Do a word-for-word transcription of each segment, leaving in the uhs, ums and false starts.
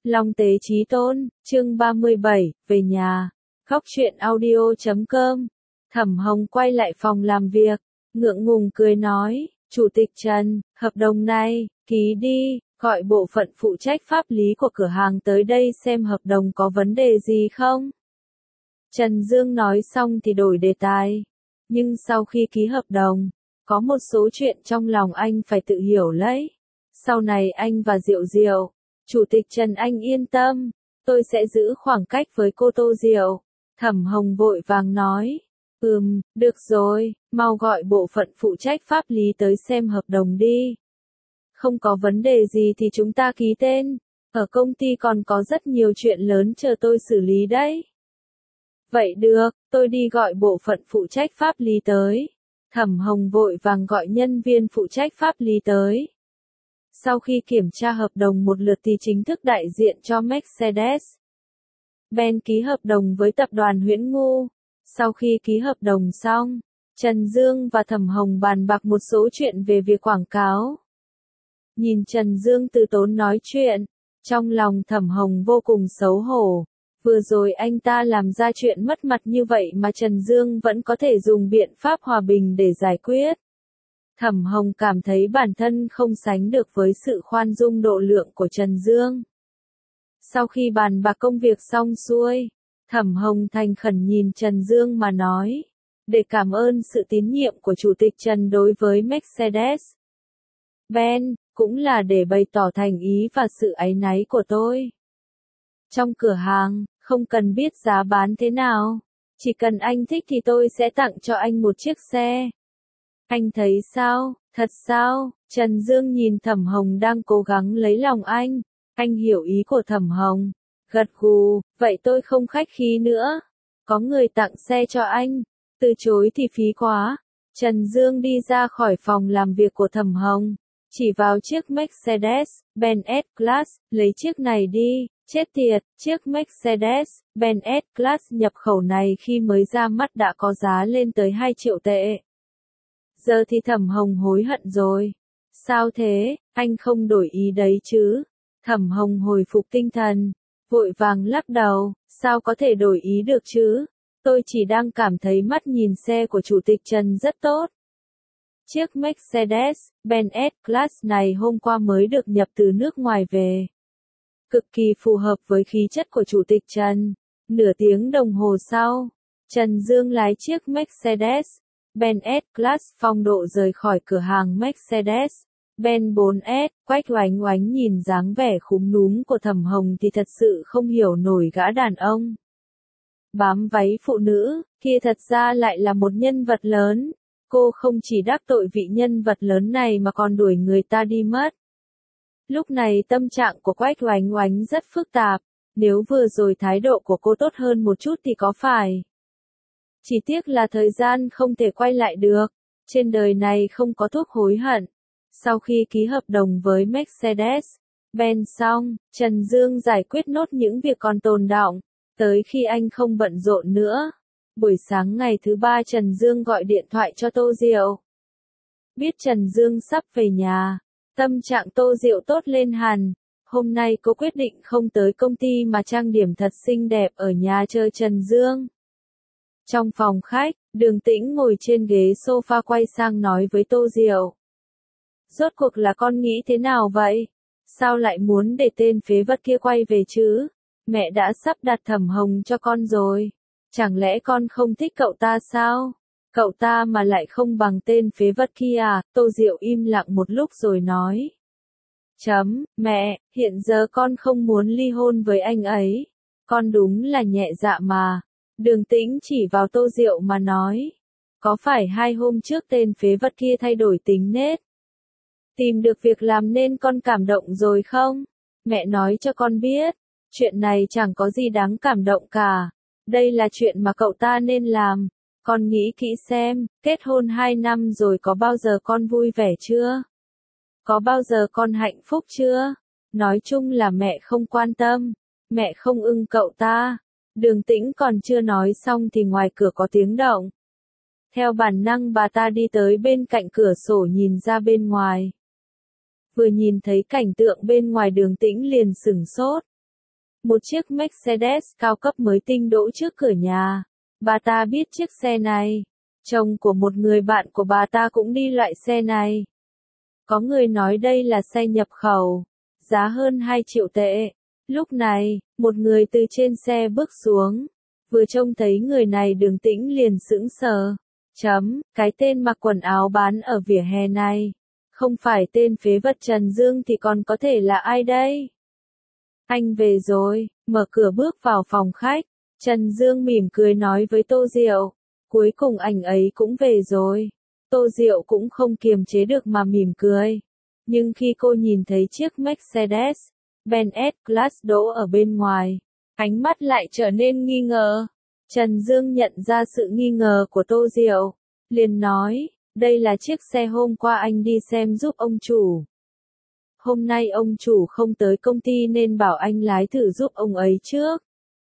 Long Tế Chí Tôn, chương ba mươi bảy, về nhà. Góc truyện audio chấm com. Thẩm Hồng quay lại phòng làm việc, ngượng ngùng cười nói, Chủ tịch Trần, hợp đồng này, ký đi, gọi bộ phận phụ trách pháp lý của cửa hàng tới đây xem hợp đồng có vấn đề gì không. Trần Dương nói xong thì đổi đề tài. Nhưng sau khi ký hợp đồng, có một số chuyện trong lòng anh phải tự hiểu lấy. Sau này anh và Diệu Diệu, Chủ tịch Trần anh yên tâm, tôi sẽ giữ khoảng cách với cô Tô Diệu. Thẩm Hồng vội vàng nói, ừm, được rồi, mau gọi bộ phận phụ trách pháp lý tới xem hợp đồng đi. Không có vấn đề gì thì chúng ta ký tên, ở công ty còn có rất nhiều chuyện lớn chờ tôi xử lý đấy. Vậy được, tôi đi gọi bộ phận phụ trách pháp lý tới. Thẩm Hồng vội vàng gọi nhân viên phụ trách pháp lý tới. Sau khi kiểm tra hợp đồng một lượt thì chính thức đại diện cho Mercedes-Benz ký hợp đồng với tập đoàn Huyễn Ngu. Sau khi ký hợp đồng xong, Trần Dương và Thẩm Hồng bàn bạc một số chuyện về việc quảng cáo. Nhìn Trần Dương từ tốn nói chuyện, trong lòng Thẩm Hồng vô cùng xấu hổ. Vừa rồi anh ta làm ra chuyện mất mặt như vậy mà Trần Dương vẫn có thể dùng biện pháp hòa bình để giải quyết. Thẩm Hồng cảm thấy bản thân không sánh được với sự khoan dung độ lượng của Trần Dương. Sau khi bàn bạc công việc xong xuôi, Thẩm Hồng thành khẩn nhìn Trần Dương mà nói, để cảm ơn sự tín nhiệm của Chủ tịch Trần đối với Mercedes-Benz, cũng là để bày tỏ thành ý và sự áy náy của tôi. Trong cửa hàng, không cần biết giá bán thế nào, chỉ cần anh thích thì tôi sẽ tặng cho anh một chiếc xe. Anh thấy sao, thật sao? Trần Dương nhìn Thẩm Hồng đang cố gắng lấy lòng anh, anh hiểu ý của Thẩm Hồng, gật gù, vậy tôi không khách khí nữa. Có người tặng xe cho anh, từ chối thì phí quá. Trần Dương đi ra khỏi phòng làm việc của Thẩm Hồng, chỉ vào chiếc Mercedes-Benz S-Class, lấy chiếc này đi. Chết tiệt, chiếc Mercedes-Benz S-Class nhập khẩu này khi mới ra mắt đã có giá lên tới hai triệu tệ. Giờ thì Thẩm Hồng hối hận rồi. Sao thế, anh không đổi ý đấy chứ? Thẩm Hồng hồi phục tinh thần, vội vàng lắc đầu, sao có thể đổi ý được chứ? Tôi chỉ đang cảm thấy mắt nhìn xe của Chủ tịch Trần rất tốt. Chiếc Mercedes-Benz S-Class này hôm qua mới được nhập từ nước ngoài về. Cực kỳ phù hợp với khí chất của Chủ tịch Trần. Nửa tiếng đồng hồ sau, Trần Dương lái chiếc Mercedes-Benz S-Class phong độ rời khỏi cửa hàng Mercedes-Benz bốn S. Quách Oánh Oánh nhìn dáng vẻ khúm núm của Thẩm Hồng thì thật sự không hiểu nổi gã đàn ông bám váy phụ nữ kia thật ra lại là một nhân vật lớn. Cô không chỉ đắc tội vị nhân vật lớn này mà còn đuổi người ta đi mất. Lúc này tâm trạng của Quách Oánh Oánh rất phức tạp, nếu vừa rồi thái độ của cô tốt hơn một chút thì có phải. Chỉ tiếc là thời gian không thể quay lại được, trên đời này không có thuốc hối hận. Sau khi ký hợp đồng với Mercedes-Benz xong, Trần Dương giải quyết nốt những việc còn tồn đọng, tới khi anh không bận rộn nữa. Buổi sáng ngày thứ ba Trần Dương gọi điện thoại cho Tô Diệu. Biết Trần Dương sắp về nhà, tâm trạng Tô Diệu tốt lên hẳn. Hôm nay cô quyết định không tới công ty mà trang điểm thật xinh đẹp ở nhà chờ Trần Dương. Trong phòng khách, Đường Tĩnh ngồi trên ghế sofa quay sang nói với Tô Diệu. Rốt cuộc là con nghĩ thế nào vậy? Sao lại muốn để tên phế vật kia quay về chứ? Mẹ đã sắp đặt Thẩm Hồng cho con rồi. Chẳng lẽ con không thích cậu ta sao? Cậu ta mà lại không bằng tên phế vật kia à? Tô Diệu im lặng một lúc rồi nói. Chấm, mẹ, hiện giờ con không muốn ly hôn với anh ấy. Con đúng là nhẹ dạ mà. Đường Tĩnh chỉ vào Tô Diệu mà nói. Có phải hai hôm trước tên phế vật kia thay đổi tính nết? Tìm được việc làm nên con cảm động rồi không? Mẹ nói cho con biết. Chuyện này chẳng có gì đáng cảm động cả. Đây là chuyện mà cậu ta nên làm. Con nghĩ kỹ xem, kết hôn hai năm rồi có bao giờ con vui vẻ chưa? Có bao giờ con hạnh phúc chưa? Nói chung là mẹ không quan tâm. Mẹ không ưng cậu ta. Đường Tĩnh còn chưa nói xong thì ngoài cửa có tiếng động. Theo bản năng bà ta đi tới bên cạnh cửa sổ nhìn ra bên ngoài. Vừa nhìn thấy cảnh tượng bên ngoài Đường Tĩnh liền sửng sốt. một chiếc Mercedes cao cấp mới tinh đỗ trước cửa nhà. Bà ta biết chiếc xe này. Chồng của một người bạn của bà ta cũng đi loại xe này. Có người nói đây là xe nhập khẩu, giá hơn hai triệu tệ. Lúc này, một người từ trên xe bước xuống. Vừa trông thấy người này Đường Tĩnh liền sững sờ. Chấm, cái tên mặc quần áo bán ở vỉa hè này. Không phải tên phế vật Trần Dương thì còn có thể là ai đây? Anh về rồi, mở cửa bước vào phòng khách. Trần Dương mỉm cười nói với Tô Diệu. Cuối cùng anh ấy cũng về rồi. Tô Diệu cũng không kiềm chế được mà mỉm cười. Nhưng khi cô nhìn thấy chiếc Mercedes Benz S-Class đỗ ở bên ngoài, ánh mắt lại trở nên nghi ngờ. Trần Dương nhận ra sự nghi ngờ của Tô Diệu, liền nói, đây là chiếc xe hôm qua anh đi xem giúp ông chủ. Hôm nay ông chủ không tới công ty nên bảo anh lái thử giúp ông ấy trước.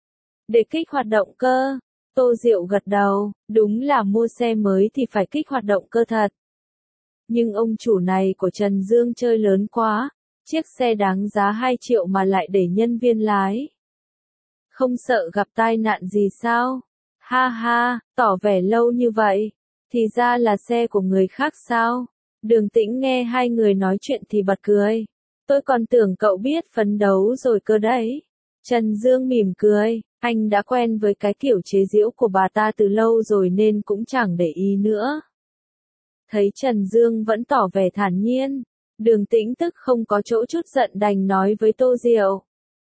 Để kích hoạt động cơ. Tô Diệu gật đầu, đúng là mua xe mới thì phải kích hoạt động cơ thật. Nhưng ông chủ này của Trần Dương chơi lớn quá, chiếc xe đáng giá hai triệu mà lại để nhân viên lái. Không sợ gặp tai nạn gì sao? Ha ha, tỏ vẻ lâu như vậy, thì ra là xe của người khác sao? Đường Tĩnh nghe hai người nói chuyện thì bật cười. Tôi còn tưởng cậu biết phấn đấu rồi cơ đấy. Trần Dương mỉm cười, anh đã quen với cái kiểu chế giễu của bà ta từ lâu rồi nên cũng chẳng để ý nữa. Thấy Trần Dương vẫn tỏ vẻ thản nhiên, Đường Tĩnh tức không có chỗ chút giận đành nói với Tô Diệu.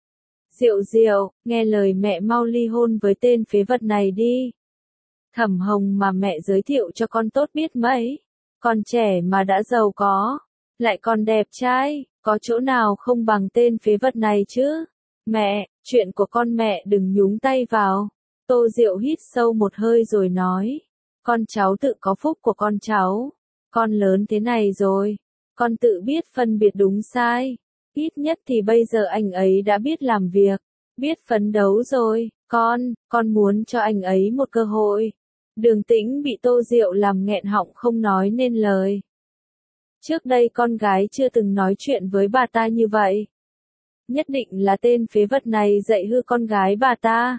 Diệu Diệu, nghe lời mẹ mau ly hôn với tên phế vật này đi. Thẩm Hồng mà mẹ giới thiệu cho con tốt biết mấy. Con trẻ mà đã giàu có, lại còn đẹp trai, có chỗ nào không bằng tên phế vật này chứ? Mẹ, chuyện của con mẹ đừng nhúng tay vào. Tô Diệu hít sâu một hơi rồi nói. Con cháu tự có phúc của con cháu. Con lớn thế này rồi. Con tự biết phân biệt đúng sai. Ít nhất thì bây giờ anh ấy đã biết làm việc. Biết phấn đấu rồi. Con, con muốn cho anh ấy một cơ hội. Đường Tĩnh bị Tô Diệu làm nghẹn họng không nói nên lời. Trước đây con gái chưa từng nói chuyện với bà ta như vậy. Nhất định là tên phế vật này dạy hư con gái bà ta.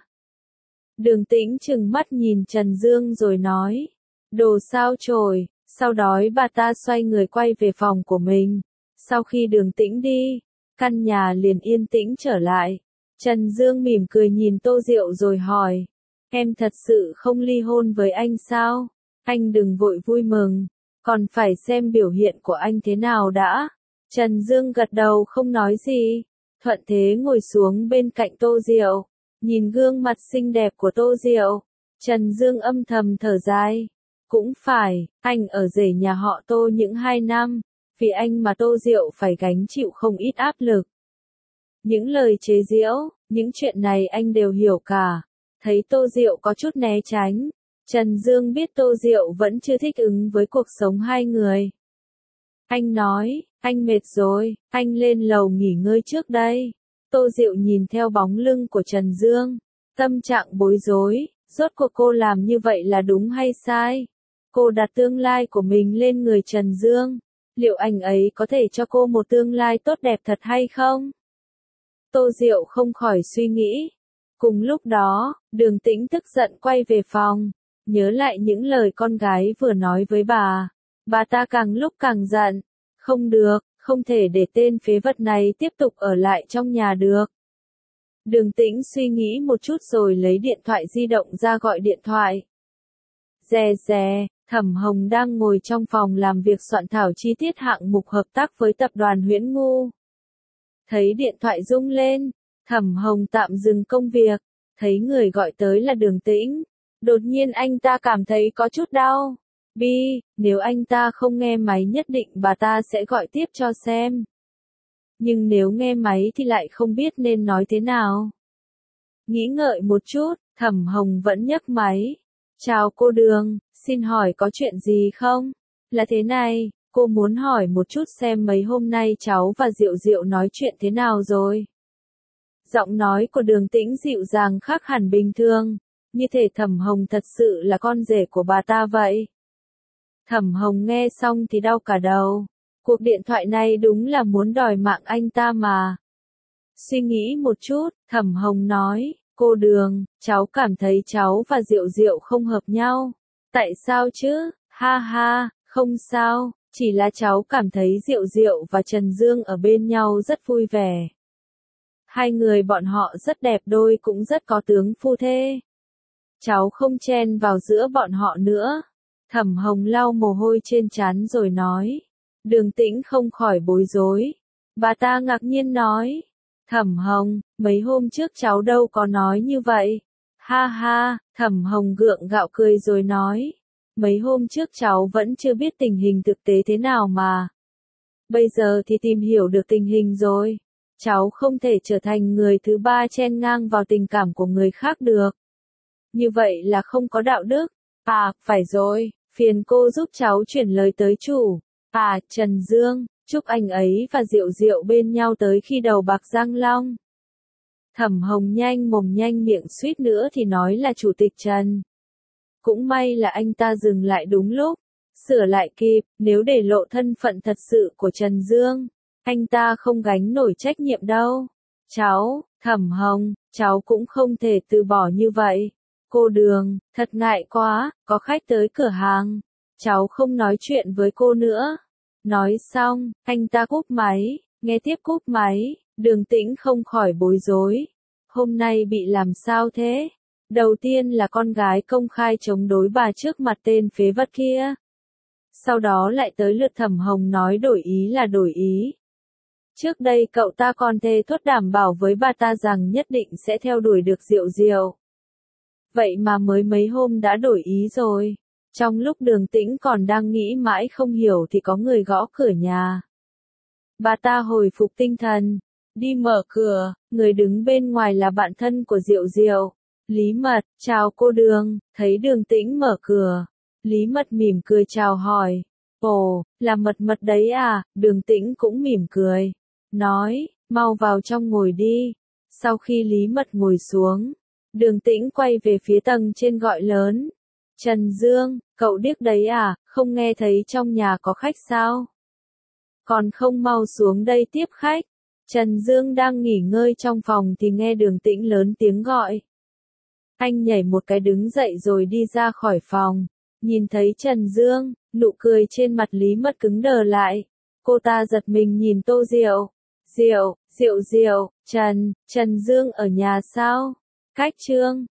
Đường Tĩnh trừng mắt nhìn Trần Dương rồi nói. Đồ sao chổi, sau đó bà ta xoay người quay về phòng của mình. Sau khi Đường Tĩnh đi, căn nhà liền yên tĩnh trở lại. Trần Dương mỉm cười nhìn Tô Diệu rồi hỏi. Em thật sự không ly hôn với anh sao? Anh đừng vội vui mừng, còn phải xem biểu hiện của anh thế nào đã. Trần Dương gật đầu không nói gì. Thuận thế ngồi xuống bên cạnh Tô Diệu, nhìn gương mặt xinh đẹp của Tô Diệu. Trần Dương âm thầm thở dài. Cũng phải, anh ở rể nhà họ Tô những hai năm, vì anh mà Tô Diệu phải gánh chịu không ít áp lực. Những lời chế giễu, những chuyện này anh đều hiểu cả. Thấy Tô Diệu có chút né tránh, Trần Dương biết Tô Diệu vẫn chưa thích ứng với cuộc sống hai người. Anh nói, anh mệt rồi, anh lên lầu nghỉ ngơi trước đây. Tô Diệu nhìn theo bóng lưng của Trần Dương, tâm trạng bối rối, rốt cuộc cô làm như vậy là đúng hay sai? Cô đặt tương lai của mình lên người Trần Dương, liệu anh ấy có thể cho cô một tương lai tốt đẹp thật hay không? Tô Diệu không khỏi suy nghĩ. Cùng lúc đó, Đường Tĩnh tức giận quay về phòng, nhớ lại những lời con gái vừa nói với bà. Bà ta càng lúc càng giận. Không được, không thể để tên phế vật này tiếp tục ở lại trong nhà được. Đường Tĩnh suy nghĩ một chút rồi lấy điện thoại di động ra gọi điện thoại. Dè dè, Thẩm Hồng đang ngồi trong phòng làm việc soạn thảo chi tiết hạng mục hợp tác với tập đoàn Huyễn Ngu. Thấy điện thoại rung lên, Thẩm Hồng tạm dừng công việc, thấy người gọi tới là Đường Tĩnh. Đột nhiên anh ta cảm thấy có chút đau. Bi, nếu anh ta không nghe máy nhất định bà ta sẽ gọi tiếp cho xem. Nhưng nếu nghe máy thì lại không biết nên nói thế nào. Nghĩ ngợi một chút, Thẩm Hồng vẫn nhấc máy. Chào cô Đường, xin hỏi có chuyện gì không? Là thế này, cô muốn hỏi một chút xem mấy hôm nay cháu và Diệu Diệu nói chuyện thế nào rồi. Giọng nói của Đường Tĩnh dịu dàng khác hẳn bình thường, như thể Thẩm Hồng thật sự là con rể của bà ta vậy. Thẩm Hồng nghe xong thì đau cả đầu. Cuộc điện thoại này đúng là muốn đòi mạng anh ta mà. Suy nghĩ một chút, Thẩm Hồng nói, cô Đường, cháu cảm thấy cháu và Diệu Diệu không hợp nhau. Tại sao chứ? Ha ha, không sao, chỉ là cháu cảm thấy Diệu Diệu và Trần Dương ở bên nhau rất vui vẻ. Hai người bọn họ rất đẹp đôi cũng rất có tướng phu thê. Cháu không chen vào giữa bọn họ nữa. Thẩm Hồng lau mồ hôi trên trán rồi nói. Đường Tĩnh không khỏi bối rối. Bà ta ngạc nhiên nói. Thẩm Hồng, mấy hôm trước cháu đâu có nói như vậy. Ha ha, Thẩm Hồng gượng gạo cười rồi nói. Mấy hôm trước cháu vẫn chưa biết tình hình thực tế thế nào mà. Bây giờ thì tìm hiểu được tình hình rồi. Cháu không thể trở thành người thứ ba chen ngang vào tình cảm của người khác được. Như vậy là không có đạo đức. À, phải rồi, phiền cô giúp cháu chuyển lời tới chủ. À, Trần Dương, chúc anh ấy và Diệu Diệu bên nhau tới khi đầu bạc răng long. Thẩm Hồng nhanh mồm nhanh miệng suýt nữa thì nói là Chủ tịch Trần. Cũng may là anh ta dừng lại đúng lúc. Sửa lại kịp, nếu để lộ thân phận thật sự của Trần Dương, anh ta không gánh nổi trách nhiệm đâu. Cháu, Thẩm Hồng, cháu cũng không thể từ bỏ như vậy. Cô Đường, thật ngại quá, có khách tới cửa hàng. Cháu không nói chuyện với cô nữa. Nói xong, anh ta cúp máy, nghe tiếp cúp máy, Đường Tĩnh không khỏi bối rối. Hôm nay bị làm sao thế? Đầu tiên là con gái công khai chống đối bà trước mặt tên phế vật kia. Sau đó lại tới lượt Thẩm Hồng nói đổi ý là đổi ý. Trước đây cậu ta còn thề thốt đảm bảo với bà ta rằng nhất định sẽ theo đuổi được Diệu Diệu. Vậy mà mới mấy hôm đã đổi ý rồi. Trong lúc Đường Tĩnh còn đang nghĩ mãi không hiểu thì có người gõ cửa nhà. Bà ta hồi phục tinh thần, đi mở cửa, người đứng bên ngoài là bạn thân của Diệu Diệu. Lý Mật, chào cô Đường, thấy Đường Tĩnh mở cửa. Lý Mật mỉm cười chào hỏi. Ồ, là Mật Mật đấy à, Đường Tĩnh cũng mỉm cười. Nói, mau vào trong ngồi đi. Sau khi Lý Mật ngồi xuống, Đường Tĩnh quay về phía tầng trên gọi lớn. Trần Dương, cậu điếc đấy à, không nghe thấy trong nhà có khách sao? Còn không mau xuống đây tiếp khách. Trần Dương đang nghỉ ngơi trong phòng thì nghe Đường Tĩnh lớn tiếng gọi. Anh nhảy một cái đứng dậy rồi đi ra khỏi phòng. Nhìn thấy Trần Dương, nụ cười trên mặt Lý Mật cứng đờ lại. Cô ta giật mình nhìn Tô Diệu. Diệu, Diệu Diệu, Trần, Trần Dương ở nhà sao? Cách Trương,